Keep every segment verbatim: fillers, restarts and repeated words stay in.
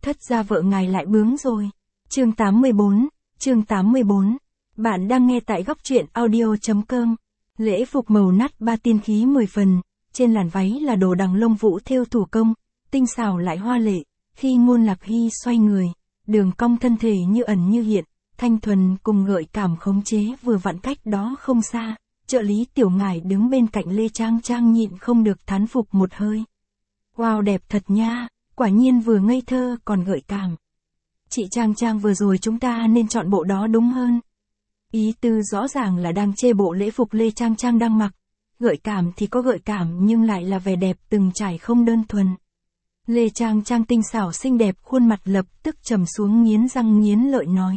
thất gia vợ ngài lại bướng rồi. Chương tám mươi bốn, chương tám mươi bốn. Bạn đang nghe tại góc truyện audio chấm com. Lễ phục màu nát ba tiên khí mười phần, trên làn váy là đồ đằng lông vũ thêu thủ công, tinh xảo lại hoa lệ, khi Ngôn Lạc Hy xoay người, đường cong thân thể như ẩn như hiện, thanh thuần cùng gợi cảm khống chế vừa vặn cách đó không xa, trợ lý Tiểu Ngải đứng bên cạnh Lê Trang Trang nhịn không được thán phục một hơi. Wow, đẹp thật nha, quả nhiên vừa ngây thơ còn gợi cảm. Chị Trang Trang vừa rồi chúng ta nên chọn bộ đó đúng hơn. Ý tư rõ ràng là đang chê bộ lễ phục Lê Trang Trang đang mặc. Gợi cảm thì có gợi cảm nhưng lại là vẻ đẹp từng trải không đơn thuần. Lê Trang Trang tinh xảo xinh đẹp, khuôn mặt lập tức trầm xuống, nghiến răng nghiến lợi nói.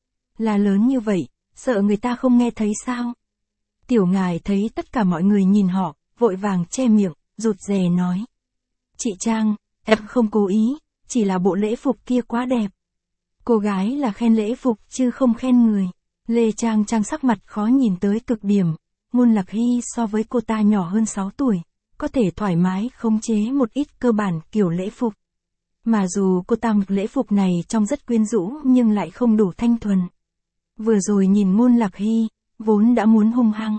Là lớn như vậy, sợ người ta không nghe thấy sao? Tiểu Ngải thấy tất cả mọi người nhìn họ, vội vàng che miệng, rụt rè nói. Chị Trang, em không cố ý, chỉ là bộ lễ phục kia quá đẹp. Cô gái là khen lễ phục chứ không khen người. Lê Trang Trang sắc mặt khó nhìn tới cực điểm. Ngôn Lạc Hy so với cô ta nhỏ hơn sáu tuổi, có thể thoải mái khống chế một ít cơ bản kiểu lễ phục. Mà dù cô ta mặc lễ phục này trông rất quyến rũ nhưng lại không đủ thanh thuần. Vừa rồi nhìn Ngôn Lạc Hy, vốn đã muốn hung hăng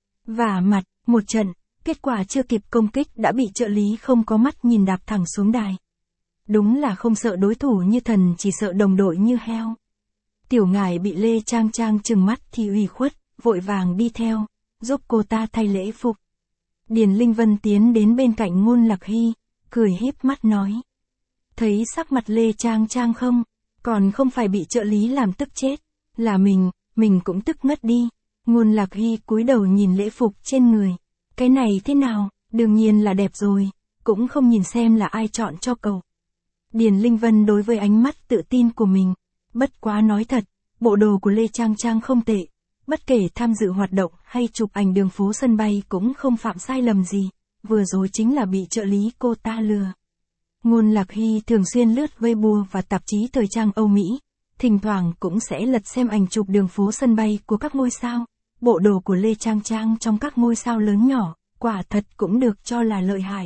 vả mặt một trận, kết quả chưa kịp công kích đã bị trợ lý không có mắt nhìn đạp thẳng xuống đài. Đúng là không sợ đối thủ như thần, chỉ sợ đồng đội như heo. Tiểu Ngải bị Lê Trang Trang trừng mắt thì ủy khuất, vội vàng đi theo, giúp cô ta thay lễ phục. Điền Linh Vân tiến đến bên cạnh Ngôn Lạc Hy, cười híp mắt nói. Thấy sắc mặt Lê Trang Trang không, còn không phải bị trợ lý làm tức chết, là mình, mình cũng tức ngất đi. Ngôn Lạc Hy cúi đầu nhìn lễ phục trên người. Cái này thế nào, đương nhiên là đẹp rồi, cũng không nhìn xem là ai chọn cho cậu. Điền Linh Vân đối với ánh mắt tự tin của mình, bất quá nói thật, bộ đồ của Lê Trang Trang không tệ. Bất kể tham dự hoạt động hay chụp ảnh đường phố sân bay cũng không phạm sai lầm gì, vừa rồi chính là bị trợ lý cô ta lừa. Ngôn Lạc Hy thường xuyên lướt Weibo và tạp chí thời trang Âu Mỹ, thỉnh thoảng cũng sẽ lật xem ảnh chụp đường phố sân bay của các ngôi sao. Bộ đồ của Lê Trang Trang trong các ngôi sao lớn nhỏ, quả thật cũng được cho là lợi hại.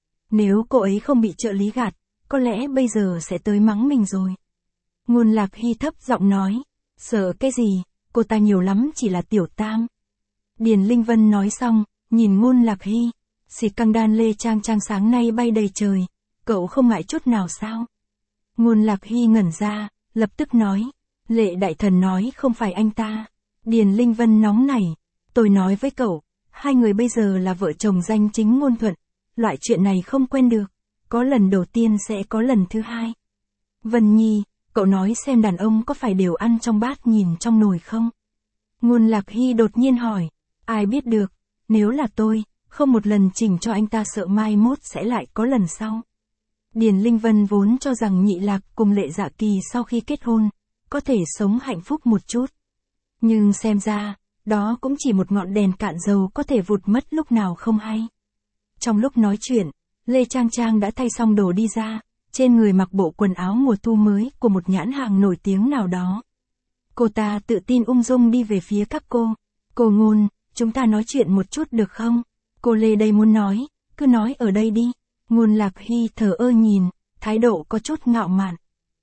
Nếu cô ấy không bị trợ lý gạt, có lẽ bây giờ sẽ tới mắng mình rồi. Ngôn Lạc Hy thấp giọng nói, sợ cái gì, cô ta nhiều lắm chỉ là tiểu tam. Điền Linh Vân nói xong, nhìn Ngôn Lạc Hy, xì căng đan Lê Trang Trang sáng nay bay đầy trời, cậu không ngại chút nào sao? Ngôn Lạc Hy ngẩn ra, lập tức nói, Lệ đại thần nói không phải anh ta. Điền Linh Vân nóng nảy, tôi nói với cậu, hai người bây giờ là vợ chồng danh chính ngôn thuận, loại chuyện này không quen được, có lần đầu tiên sẽ có lần thứ hai. Vân Nhi, cậu nói xem đàn ông có phải đều ăn trong bát nhìn trong nồi không? Ngôn Lạc Hy đột nhiên hỏi, ai biết được, nếu là tôi, không một lần chỉnh cho anh ta sợ mai mốt sẽ lại có lần sau. Điền Linh Vân vốn cho rằng Nhị Lạc cùng Lệ Dạ Kỳ sau khi kết hôn, có thể sống hạnh phúc một chút. Nhưng xem ra, đó cũng chỉ một ngọn đèn cạn dầu có thể vụt mất lúc nào không hay. Trong lúc nói chuyện, Lê Trang Trang đã thay xong đồ đi ra, trên người mặc bộ quần áo mùa thu mới của một nhãn hàng nổi tiếng nào đó. Cô ta tự tin ung dung đi về phía các cô. Cô Ngôn, chúng ta nói chuyện một chút được không? Cô Lê đây muốn nói, cứ nói ở đây đi. Ngôn Lạc Hy thờ ơ nhìn, thái độ có chút ngạo mạn.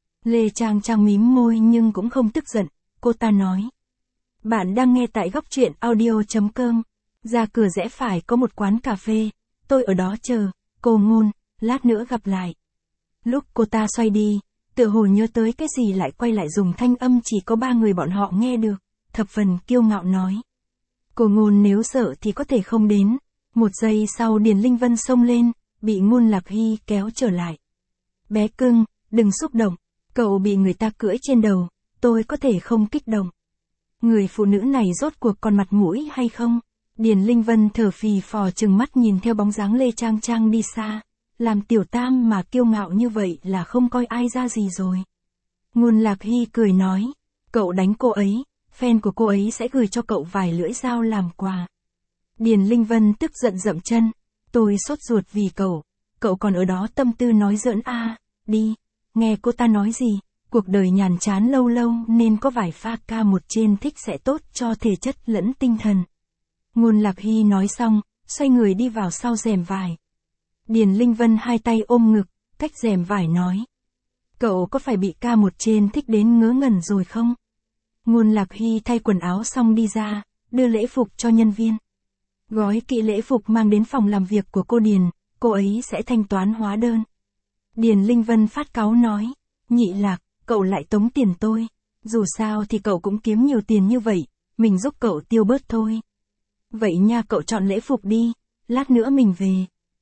Lê Trang Trang mím môi nhưng cũng không tức giận, cô ta nói. Bạn đang nghe tại góc truyện audio chấm com. Ra cửa rẽ phải có một quán cà phê, tôi ở đó chờ, cô Ngôn, lát nữa gặp lại. Lúc cô ta xoay đi, tựa hồ nhớ tới cái gì lại quay lại dùng thanh âm chỉ có ba người bọn họ nghe được, thập phần kiêu ngạo nói. Cô Ngôn nếu sợ thì có thể không đến. Một giây sau Điền Linh Vân xông lên, bị Ngôn Lạc Hy kéo trở lại. Bé cưng, đừng xúc động, cậu bị người ta cưỡi trên đầu, tôi có thể không kích động. Người phụ nữ này rốt cuộc còn mặt mũi hay không? Điền Linh Vân thở phì phò trừng mắt nhìn theo bóng dáng Lê Trang Trang đi xa. Làm tiểu tam mà kiêu ngạo như vậy là không coi ai ra gì rồi. Ngôn Lạc Hy cười nói, cậu đánh cô ấy, fan của cô ấy sẽ gửi cho cậu vài lưỡi dao làm quà. Điền Linh Vân tức giận dậm chân, tôi sốt ruột vì cậu, cậu còn ở đó tâm tư nói giỡn à, đi, nghe cô ta nói gì, cuộc đời nhàn chán lâu lâu nên có vài pha ca một trên thích sẽ tốt cho thể chất lẫn tinh thần. Ngôn Lạc Hy nói xong, xoay người đi vào sau rèm vải. Điền Linh Vân hai tay ôm ngực, cách rèm vải nói. Cậu có phải bị ca một trên thích đến ngớ ngẩn rồi không? Ngôn Lạc Hy thay quần áo xong đi ra, đưa lễ phục cho nhân viên. Gói kỹ lễ phục mang đến phòng làm việc của cô Điền, cô ấy sẽ thanh toán hóa đơn. Điền Linh Vân phát cáu nói, Nhị Lạc, cậu lại tống tiền tôi. Dù sao thì cậu cũng kiếm nhiều tiền như vậy, mình giúp cậu tiêu bớt thôi. Vậy nha, cậu chọn lễ phục đi, lát nữa mình về.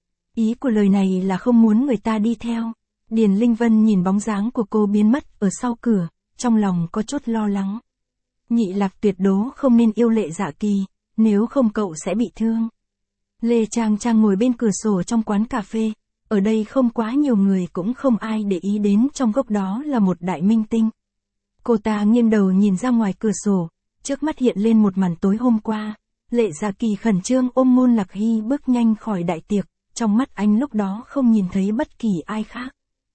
Ý của lời này là không muốn người ta đi theo. Điền Linh Vân nhìn bóng dáng của cô biến mất ở sau cửa, trong lòng có chút lo lắng. Nhị Lạc tuyệt đối không nên yêu Lệ Dạ Kỳ, nếu không cậu sẽ bị thương. Lê Trang Trang ngồi bên cửa sổ trong quán cà phê, ở đây không quá nhiều người cũng không ai để ý đến trong góc đó là một đại minh tinh. Cô ta nghiêng đầu nhìn ra ngoài cửa sổ, trước mắt hiện lên một màn tối hôm qua. Lệ Dạ Kỳ khẩn trương ôm Ngôn Lạc Hy bước nhanh khỏi đại tiệc, trong mắt anh lúc đó không nhìn thấy bất kỳ ai khác.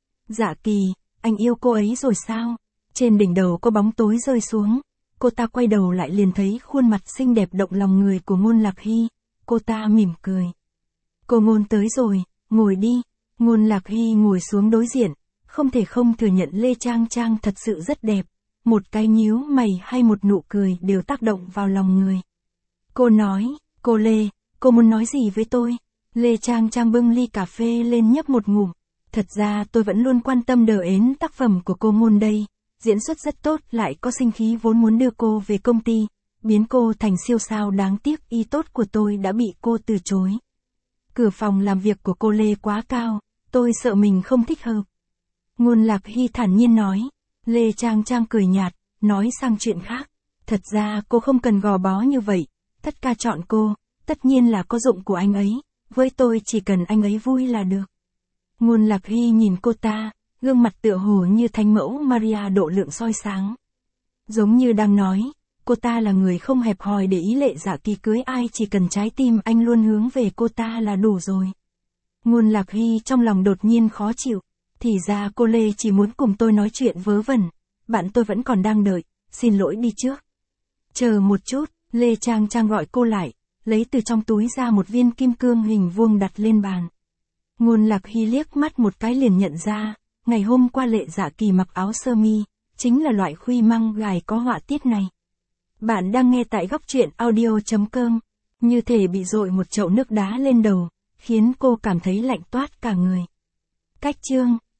Dạ Kỳ, anh yêu cô ấy rồi sao? Trên đỉnh đầu có bóng tối rơi xuống, cô ta quay đầu lại liền thấy khuôn mặt xinh đẹp động lòng người của Ngôn Lạc Hy, cô ta mỉm cười. Cô Ngôn tới rồi, ngồi đi. Ngôn Lạc Hy ngồi xuống đối diện, không thể không thừa nhận Lê Trang Trang thật sự rất đẹp, một cái nhíu mày hay một nụ cười đều tác động vào lòng người. Cô nói, cô Lê, cô muốn nói gì với tôi? Lê Trang Trang bưng ly cà phê lên nhấp một ngụm. Thật ra tôi vẫn luôn quan tâm đờ ến tác phẩm của cô Ngôn đây, diễn xuất rất tốt, lại có sinh khí, vốn muốn đưa cô về công ty, biến cô thành siêu sao, đáng tiếc ý tốt của tôi đã bị cô từ chối. Cửa phòng làm việc của cô Lê quá cao, tôi sợ mình không thích hợp. Ngôn Lạc Hy thản nhiên nói. Lê Trang Trang cười nhạt, nói sang chuyện khác. Thật ra cô không cần gò bó như vậy, tất cả chọn cô, tất nhiên là có dụng của anh ấy, với tôi chỉ cần anh ấy vui là được. Ngôn Lạc Hy nhìn cô ta, gương mặt tựa hồ như thánh mẫu Maria độ lượng soi sáng. Giống như đang nói, cô ta là người không hẹp hòi để ý Lệ Dạ Kỳ cưới ai, chỉ cần trái tim anh luôn hướng về cô ta là đủ rồi. Ngôn Lạc Hy trong lòng đột nhiên khó chịu, thì ra cô Lê chỉ muốn cùng tôi nói chuyện vớ vẩn, bạn tôi vẫn còn đang đợi, xin lỗi đi trước. Chờ một chút, Lê Trang Trang gọi cô lại, lấy từ trong túi ra một viên kim cương hình vuông đặt lên bàn. Ngôn Lạc Hy liếc mắt một cái liền nhận ra, ngày hôm qua Lệ Dạ Kỳ mặc áo sơ mi, chính là loại khuy măng gài có họa tiết này. Bạn đang nghe tại góc truyện audio chấm com, như thể bị dội một chậu nước đá lên đầu, khiến cô cảm thấy lạnh toát cả người. Cách chương